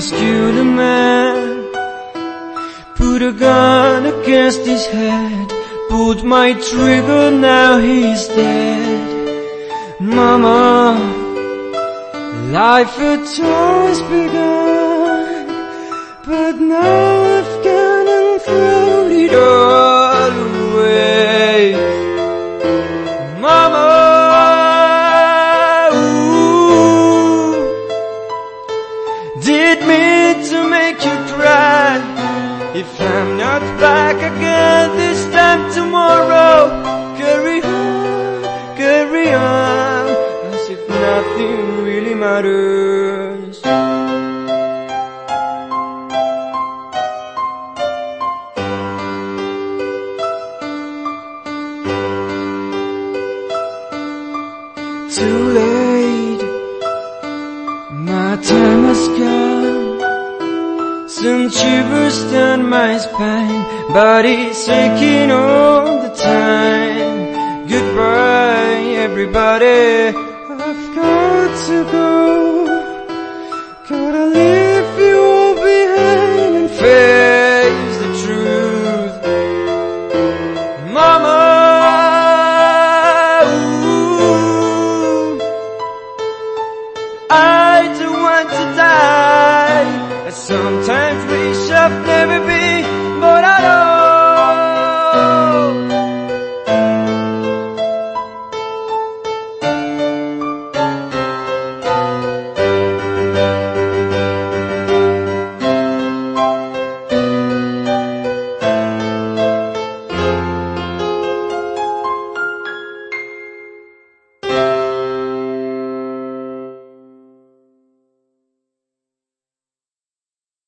rescue the man, put a gun against his head, pulled my trigger, now he's dead. Mama, life had always begun, but now I've gone and thrown it all away. Mama, ooh, did mean to make you cry. If I'm not back again this time tomorrow, carry on, as if nothing really matters. Too late, my time has come. Some shivers down my spine, body's aching all the time. Goodbye everybody, I've got to go.